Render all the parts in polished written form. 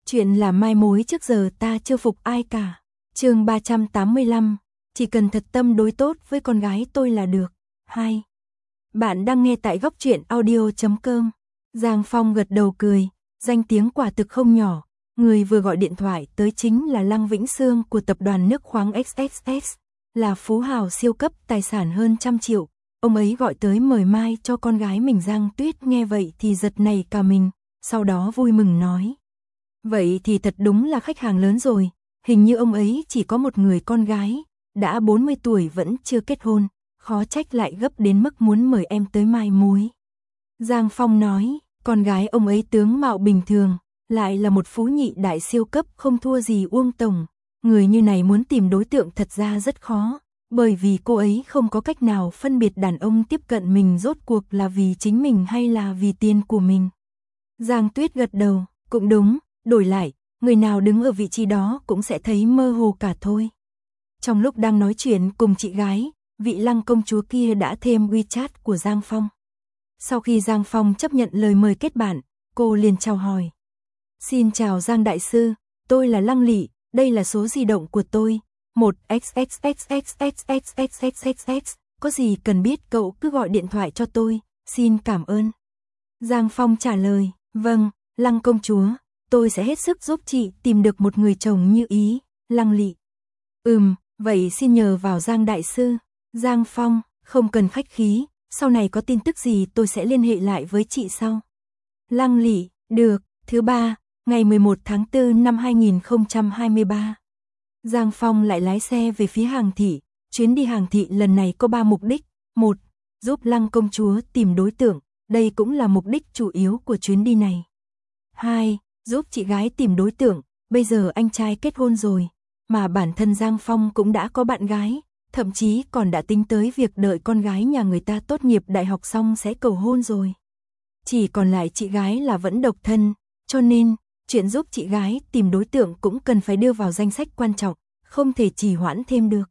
Chuyện là mai mối trước giờ ta chưa phục ai cả. Chương 385, chỉ cần thật tâm đối tốt với con gái tôi là được. 2. Bạn đang nghe tại góc truyện audio.com. Giang Phong gật đầu cười, danh tiếng quả thực không nhỏ. Người vừa gọi điện thoại tới chính là Lăng Vĩnh Sương của tập đoàn nước khoáng XXX, là phú hào siêu cấp, tài sản hơn 100 triệu. Ông ấy gọi tới mời mai cho con gái mình. Giang Tuyết nghe vậy thì giật nảy cả mình, sau đó vui mừng nói. Vậy thì thật đúng là khách hàng lớn rồi, hình như ông ấy chỉ có một người con gái, đã 40 tuổi vẫn chưa kết hôn, khó trách lại gấp đến mức muốn mời em tới mai mối. Giang Phong nói, con gái ông ấy tướng mạo bình thường, lại là một phú nhị đại siêu cấp không thua gì Uông Tổng. Người như này muốn tìm đối tượng thật ra rất khó, bởi vì cô ấy không có cách nào phân biệt đàn ông tiếp cận mình rốt cuộc là vì chính mình hay là vì tiền của mình. Giang Tuyết gật đầu, cũng đúng, đổi lại, người nào đứng ở vị trí đó cũng sẽ thấy mơ hồ cả thôi. Trong lúc đang nói chuyện cùng chị gái, vị Lăng công chúa kia đã thêm WeChat của Giang Phong. Sau khi Giang Phong chấp nhận lời mời kết bạn, cô liền chào hỏi. Xin chào Giang Đại Sư, tôi là Lăng Lị, đây là số di động của tôi, 1XXXXXXXXXX, có gì cần biết cậu cứ gọi điện thoại cho tôi, xin cảm ơn. Giang Phong trả lời, vâng, Lăng công chúa, tôi sẽ hết sức giúp chị tìm được một người chồng như ý. Lăng Lị, vậy xin nhờ vào Giang Đại Sư. Giang Phong, không cần khách khí, sau này có tin tức gì tôi sẽ liên hệ lại với chị sau. Lăng Lị, được. Thứ ba, ngày 11 tháng 4 năm 2023. Giang Phong lại lái xe về phía Hàng Thị. Chuyến đi Hàng Thị lần này có 3 mục đích. 1. Giúp Lăng công chúa tìm đối tượng, đây cũng là mục đích chủ yếu của chuyến đi này. 2. Giúp chị gái tìm đối tượng, bây giờ anh trai kết hôn rồi, mà bản thân Giang Phong cũng đã có bạn gái, thậm chí còn đã tính tới việc đợi con gái nhà người ta tốt nghiệp đại học xong sẽ cầu hôn rồi. Chỉ còn lại chị gái là vẫn độc thân, cho nên, chuyện giúp chị gái tìm đối tượng cũng cần phải đưa vào danh sách quan trọng, không thể trì hoãn thêm được.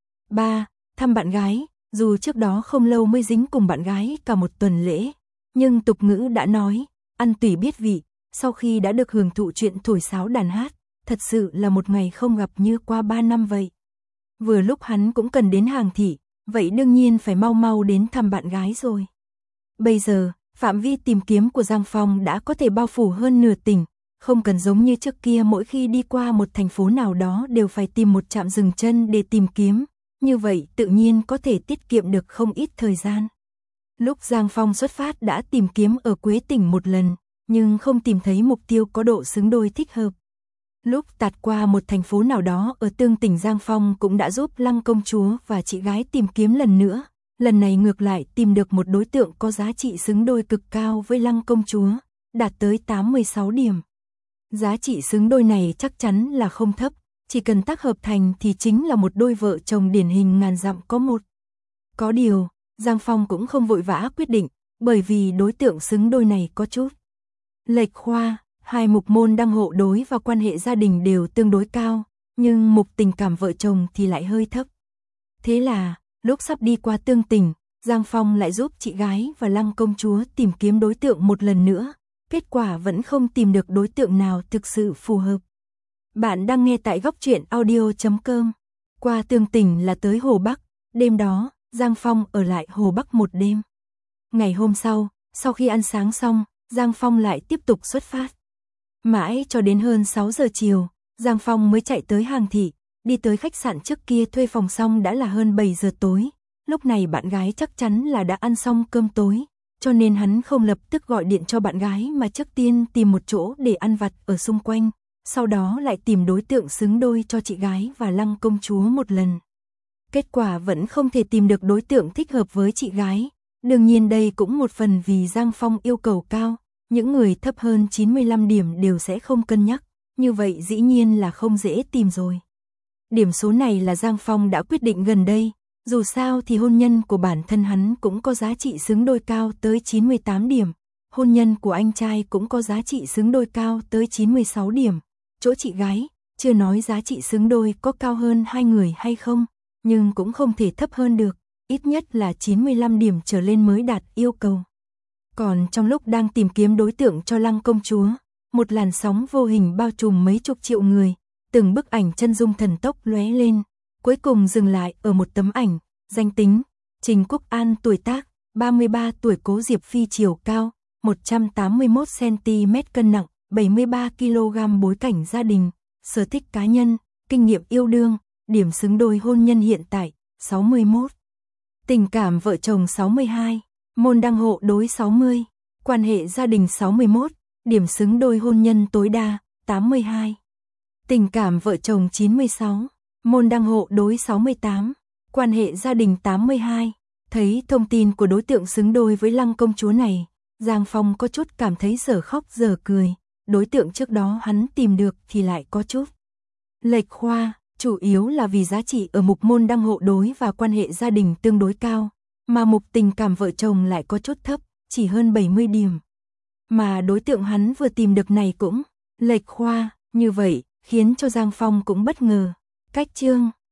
3. Thăm bạn gái, dù trước đó không lâu mới dính cùng bạn gái cả một tuần lễ, nhưng tục ngữ đã nói, ăn tùy biết vị, sau khi đã được hưởng thụ chuyện thổi sáo đàn hát, thật sự là một ngày không gặp như qua 3 năm vậy. Vừa lúc hắn cũng cần đến Hàng Thị, vậy đương nhiên phải mau mau đến thăm bạn gái rồi. Bây giờ, phạm vi tìm kiếm của Giang Phong đã có thể bao phủ hơn nửa tỉnh, không cần giống như trước kia mỗi khi đi qua một thành phố nào đó đều phải tìm một trạm dừng chân để tìm kiếm, như vậy tự nhiên có thể tiết kiệm được không ít thời gian. Lúc Giang Phong xuất phát đã tìm kiếm ở Quế Tỉnh một lần, nhưng không tìm thấy mục tiêu có độ xứng đôi thích hợp. Lúc tạt qua một thành phố nào đó ở Tương Tỉnh, Giang Phong cũng đã giúp Lăng công chúa và chị gái tìm kiếm lần nữa. Lần này ngược lại tìm được một đối tượng có giá trị xứng đôi cực cao với Lăng công chúa, đạt tới 86 điểm. Giá trị xứng đôi này chắc chắn là không thấp, chỉ cần tác hợp thành thì chính là một đôi vợ chồng điển hình ngàn dặm có một. Có điều, Giang Phong cũng không vội vã quyết định, bởi vì đối tượng xứng đôi này có chút lệch khoa, hai mục môn đăng hộ đối và quan hệ gia đình đều tương đối cao, nhưng mục tình cảm vợ chồng thì lại hơi thấp. Thế là, lúc sắp đi qua Tương Tỉnh, Giang Phong lại giúp chị gái và Lăng công chúa tìm kiếm đối tượng một lần nữa, kết quả vẫn không tìm được đối tượng nào thực sự phù hợp. Bạn đang nghe tại góc truyện audio.com. Qua Tương Tỉnh là tới Hồ Bắc, đêm đó, Giang Phong ở lại Hồ Bắc một đêm. Ngày hôm sau khi ăn sáng xong, Giang Phong lại tiếp tục xuất phát. Mãi cho đến hơn 6 giờ chiều, Giang Phong mới chạy tới Hàng Thị, đi tới khách sạn trước kia thuê phòng xong đã là hơn 7 giờ tối. Lúc này bạn gái chắc chắn là đã ăn xong cơm tối, cho nên hắn không lập tức gọi điện cho bạn gái mà trước tiên tìm một chỗ để ăn vặt ở xung quanh, sau đó lại tìm đối tượng xứng đôi cho chị gái và Lăng công chúa một lần. Kết quả vẫn không thể tìm được đối tượng thích hợp với chị gái. Đương nhiên đây cũng một phần vì Giang Phong yêu cầu cao, những người thấp hơn 95 điểm đều sẽ không cân nhắc, như vậy dĩ nhiên là không dễ tìm rồi. Điểm số này là Giang Phong đã quyết định gần đây, dù sao thì hôn nhân của bản thân hắn cũng có giá trị xứng đôi cao tới 98 điểm, hôn nhân của anh trai cũng có giá trị xứng đôi cao tới 96 điểm, chỗ chị gái, chưa nói giá trị xứng đôi có cao hơn hai người hay không, nhưng cũng không thể thấp hơn được, ít nhất là 95 điểm trở lên mới đạt yêu cầu. Còn trong lúc đang tìm kiếm đối tượng cho Lăng công chúa, một làn sóng vô hình bao trùm mấy chục triệu người, từng bức ảnh chân dung thần tốc lóe lên, cuối cùng dừng lại ở một tấm ảnh, danh tính, Trình Quốc An tuổi tác, 33 tuổi, Cố Diệp Phi chiều cao, 181cm cân nặng, 73 kg, bối cảnh gia đình, sở thích cá nhân, kinh nghiệm yêu đương, điểm xứng đôi hôn nhân hiện tại, 61. Tình cảm vợ chồng 62, môn đăng hộ đối 60, quan hệ gia đình 61, điểm xứng đôi hôn nhân tối đa, 82. Tình cảm vợ chồng 96, môn đăng hộ đối 68, quan hệ gia đình 82. Thấy thông tin của đối tượng xứng đôi với Lăng công chúa này, Giang Phong có chút cảm thấy dở khóc dở cười, đối tượng trước đó hắn tìm được thì lại có chút lệch khoa, chủ yếu là vì giá trị ở mục môn đăng hộ đối và quan hệ gia đình tương đối cao, mà mục tình cảm vợ chồng lại có chút thấp, chỉ hơn 70 điểm. Mà đối tượng hắn vừa tìm được này cũng lệch khoa, như vậy khiến cho Giang Phong cũng bất ngờ. Cách chương